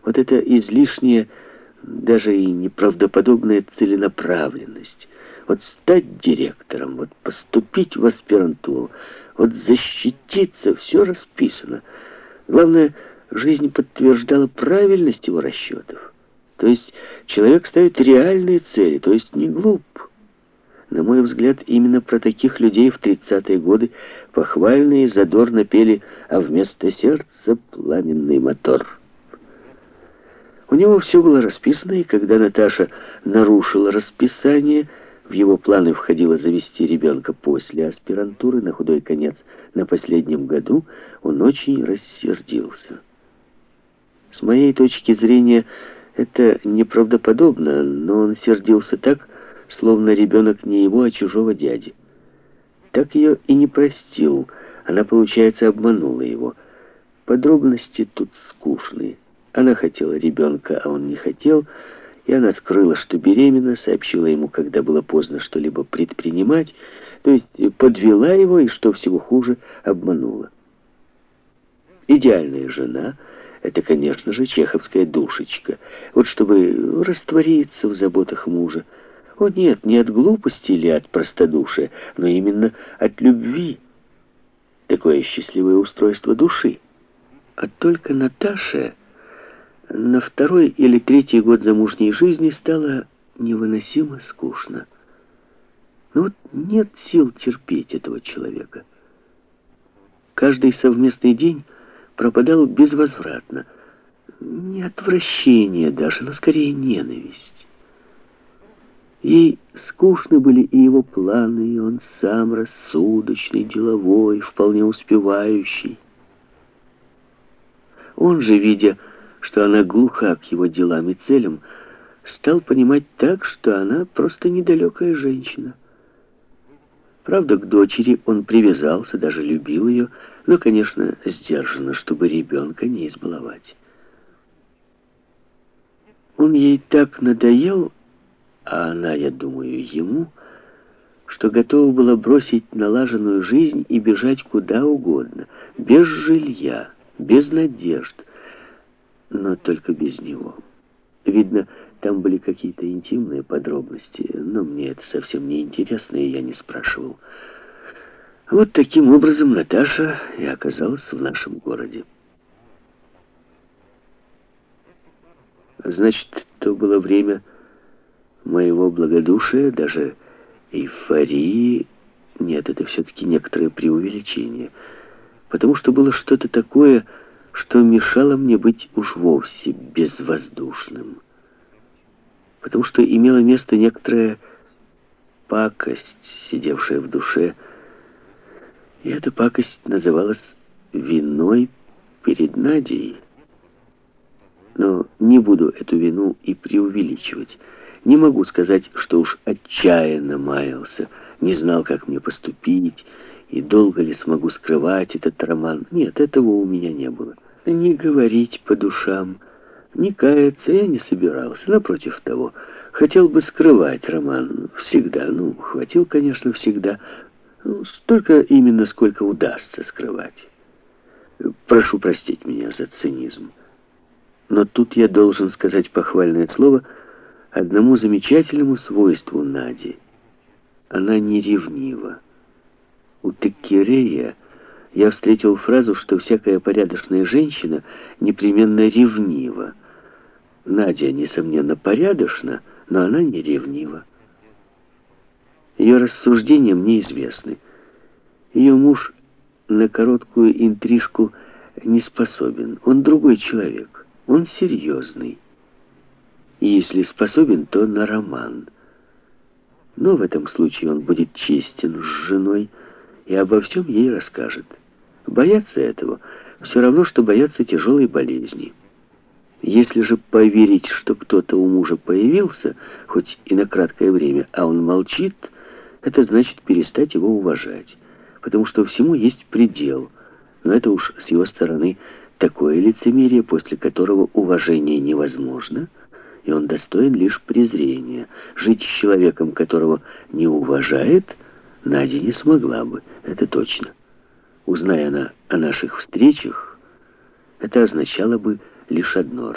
Вот эта излишняя, даже и неправдоподобная целенаправленность. Вот стать директором, вот поступить в аспирантуру, вот защититься, все расписано. Главное, жизнь подтверждала правильность его расчетов. То есть человек ставит реальные цели, то есть не глуп. На мой взгляд, именно про таких людей в 30-е годы похвально и задорно пели «А вместо сердца пламенный мотор». У него все было расписано, и когда Наташа нарушила расписание, в его планы входило завести ребенка после аспирантуры, на худой конец, на последнем году, он очень рассердился. С моей точки зрения, это неправдоподобно, но он сердился так, словно ребенок не его, а чужого дяди. Так ее и не простил, она, получается, обманула его. Подробности тут скучные. Она хотела ребенка, а он не хотел, и она скрыла, что беременна, сообщила ему, когда было поздно что-либо предпринимать, то есть подвела его и, что всего хуже, обманула. Идеальная жена — это, конечно же, чеховская душечка. Вот чтобы раствориться в заботах мужа. О нет, не от глупости или от простодушия, но именно от любви. Такое счастливое устройство души. А только Наташе на 2-й или 3-й год замужней жизни стало невыносимо скучно. Но вот нет сил терпеть этого человека. Каждый совместный день пропадал безвозвратно. Не отвращение даже, но скорее ненависть. Ей скучны были и его планы, и он сам рассудочный, деловой, вполне успевающий. Он же, видя, что она глуха к его делам и целям, стал понимать так, что она просто недалекая женщина. Правда, к дочери он привязался, даже любил ее, но, конечно, сдержанно, чтобы ребенка не избаловать. Он ей так надоел, а она, я думаю, ему, что готова была бросить налаженную жизнь и бежать куда угодно, без жилья, без надежд, но только без него. Видно, там были какие-то интимные подробности, но мне это совсем не интересно, и я не спрашивал. Вот таким образом Наташа и оказалась в нашем городе. Значит, то было время моего благодушия, даже эйфории. Нет, это все-таки некоторое преувеличение, потому что было что-то такое, что мешало мне быть уж вовсе безвоздушным. Потому что имела место некоторая пакость, сидевшая в душе, и эта пакость называлась виной перед Надей. Но не буду эту вину и преувеличивать. Не могу сказать, что уж отчаянно маялся, не знал, как мне поступить, и долго ли смогу скрывать этот роман. Нет, этого у меня не было. Не говорить по душам, не каяться я не собирался. Напротив того, хотел бы скрывать роман всегда. Хватил, конечно, всегда. Столько именно, сколько удастся скрывать. Прошу простить меня за цинизм. Но тут я должен сказать похвальное слово одному замечательному свойству Нади. Она не ревнива. У Теккерея я встретил фразу, что всякая порядочная женщина непременно ревнива. Надя, несомненно, порядочна, но она не ревнива. Ее рассуждения мне известны. Ее муж на короткую интрижку не способен. Он другой человек. Он серьезный. И если способен, то на роман. Но в этом случае он будет честен с женой и обо всем ей расскажет. Бояться этого все равно, что бояться тяжелой болезни. Если же поверить, что кто-то у мужа появился, хоть и на краткое время, а он молчит, это значит перестать его уважать, потому что всему есть предел. Но это уж с его стороны такое лицемерие, после которого уважение невозможно, и он достоин лишь презрения. Жить с человеком, которого не уважает, Надя не смогла бы, это точно. Узная она о наших встречах, это означало бы лишь одно: